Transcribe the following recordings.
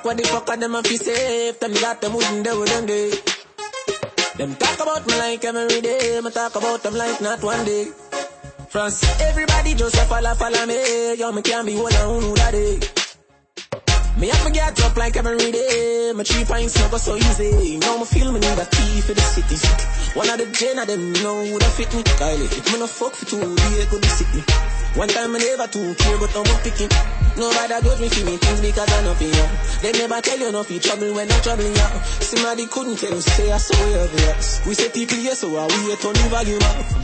what the fuck are them a fi safe? Them got them wouldn't do them day. Them talk about me like every day. Me talk about them like not one day. France, everybody just a follow me. Yo, me can't be one on who that day. Me have to get up like every day. My 3 pints never so easy. Now me feel me need a key for the city. One of the gen of them know who that fit me. Kylie, if me no fuck for 2 days, could be sick me. One time I never too care, but I'm picking. Nobody goes me for me things because I know for you. They never tell you nothing trouble when I'm troubling you. Somebody couldn't tell you, say I saw you over us. We say people yes, so I we turn the volume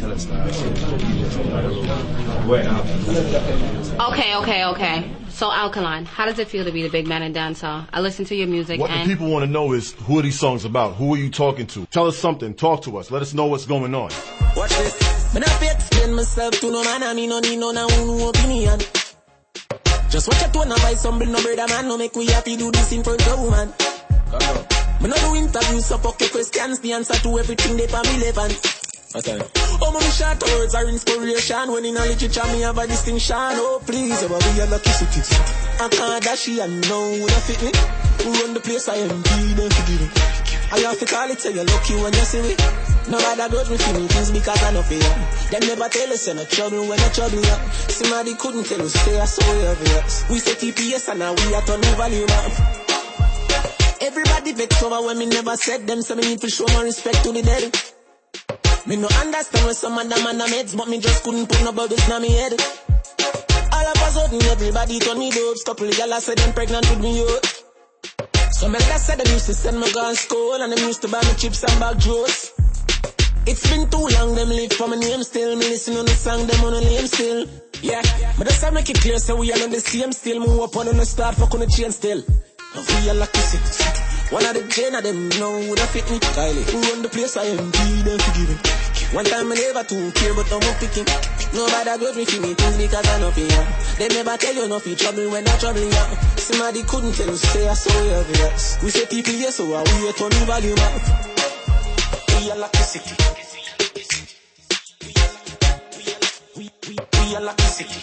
up. Okay. So Alkaline, how does it feel to be the big man in dancehall? I listen to your music what and... the people want to know is, who are these songs about? Who are you talking to? Tell us something. Talk to us. Let us know what's going on. Watch this. Me not fi explain myself to no man, and me no need no opinion. Just watch it to and buy some bill, no brother man, no make we happy do this in front of woman. Me no do interviews, so fuck your questions, the answer to everything they for me relevant. Oh, my short words are inspiration. When in a literature, me have a distinction. Oh, please, we are lucky city. I can't dash it and know who that fit me. Who run the place, I am them forgive me. I have to call it, say you're lucky when you see me. Nobody goes me for me things because I know for you. Them never tell us you're not trouble when you're trouble you. Somebody couldn't tell us, stay so obvious. We say TPS and now we are turning volume up. Everybody vex over when me never said them, so me need to show my respect to the dead. Me no understand what some of them and the meds, but me just couldn't put no bubbles in my head. All of a sudden, everybody told me dope. Couple of y'all said them pregnant with me, yo. Some elders said them used to send me gun school, and them used to buy me chips and bag juice. It's been too long, them live for my name still. Me listen on the song, them on the name still. Yeah, but that's how make it clear, so we all on the same still. Move up on the start, fuck on the chain still. We all like this. One of the gen of them know who that fit me. Kylie, who run the place, I am them forgive me. One time I never too care, but I'm picking. Nobody goes me for me things because I know for you. They never tell you nothing trouble when I'm troubling you. Somebody couldn't tell you, say I saw you obvious. We say people yes, so I we turn the volume up. We are lucky city. We are lucky city.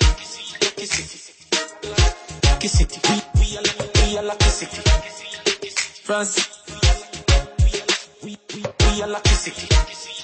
Lucky city. We are lucky city. France. We are lucky city.